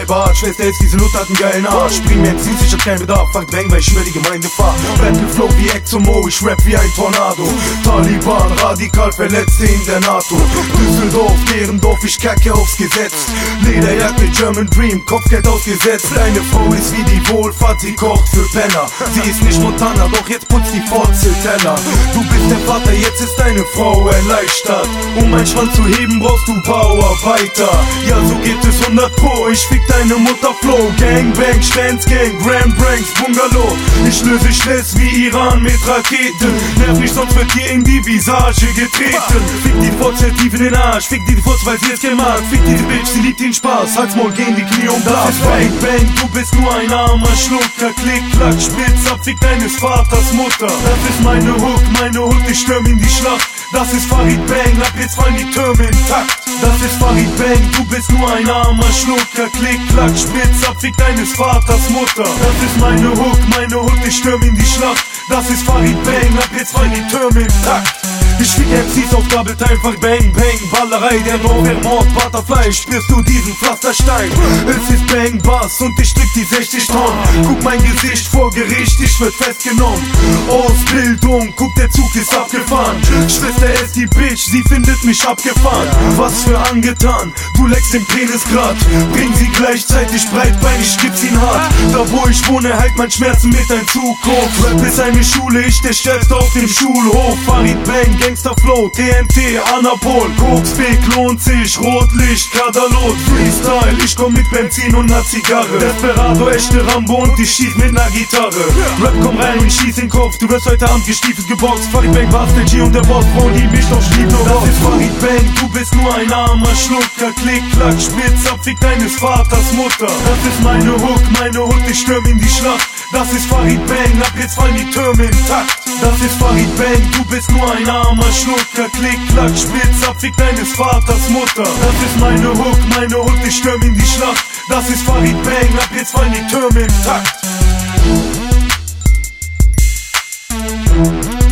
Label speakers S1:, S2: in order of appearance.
S1: Bart, Schwester ist diese Luther, hat einen geilen Arsch. Bring mir MCs, ich hab keinen Bedarf, fuck Bang, weil ich schwör die Gemeinde fahr. Battle Flow wie Exomo, ich rap wie ein Tornado. Taliban, radikal Verletzte in der NATO. Düsseldorf, deren Dorf, ich kacke aufs Gesetz. Lederjacke, German Dream, Kopfgeld ausgesetzt. Deine Frau ist wie die Wohlfahrt, sie kocht für Penner. Sie ist nicht Montana, doch jetzt putzt die Forzelteller. Du bist der Vater, jetzt ist deine Frau erleichtert. Um meinen Schwanz zu heben, brauchst du Power weiter. Ja, so geht es 100 Pro, ich fick deine Mutter Flow. Gangbang, Stanzgang, Grand Branks, Bungalow. Ich löse Stress wie Iran mit Raketen. Nerv mich, sonst wird dir in die Visage getreten. Fick die Fotze tief in den Arsch, fick die Fotze, weil sie es gemacht. Fick diese Bitch, sie liebt den Spaß. Halsmaul gehen die Knie und das ist Bang Bang, du bist nur ein armer Schlucker. Klick, klack, spitz ab, fick deines Vaters Mutter. Das ist meine Hook, ich stürm in die Schlacht. Das ist Farid Bang, ab jetzt fallen die Türme intakt. Das ist Farid Bang, du bist nur ein armer Schlucker. Klick, klack, spitz ab, fick deines Vaters Mutter. Das ist meine Hook, ich stürm in die Schlacht. Das ist Farid Bang, ab jetzt fallen die Türme intakt. Ich fick MCs auf Double Time, fuck Bang Bang. Ballerei, der Nowhere Mord, Butterfly. Spürst du diesen Pflasterstein? Es ist Bang Bass und ich drück die 60 Tonnen. Guck mein Gesicht vor Gericht, ich werd festgenommen. Ausbildung, guck der Zug ist abgefahren. Schwester ist die Bitch, sie findet mich abgefahren. Was für angetan, du leckst den Penis grad. Bring sie gleichzeitig breitbeinig, gib ihn hart. Da wo ich wohne, halt mein Schmerzen mit ein Zug hoch. Rap ist eine Schule, ich der Chefste auf dem Schulhof. Farid Bang, Gangster Flow, TNT, Anapol, Koksweg lohnt sich, Rotlicht, Kadalot, Freestyle, ich komm mit Benzin und ner Zigarre. Desperado, echte Rambo und ich schieß mit ner Gitarre. Rap komm rein und ich schieß den Kopf, du wirst heute Abend gestiefelt geboxt. Farid Bang, war's der G und der Boss, Frauen, die mich noch schlieben. Das ist Farid Bang, du bist nur ein armer Schlucker. Klick, klack, spitz ab, fick deines Vaters Mutter. Das ist meine Hook, ich stürm in die Schlacht. Das ist Farid Bang, ab jetzt fallen die Türme intakt. Das ist Farid Bang, du bist nur ein armer Schlucker. Klick, klack, spitz ab, fick deines Vaters Mutter. Das ist meine Hook, ich stürm in die Schlacht. Das ist Farid Bang, ab jetzt fallen die Türme intakt.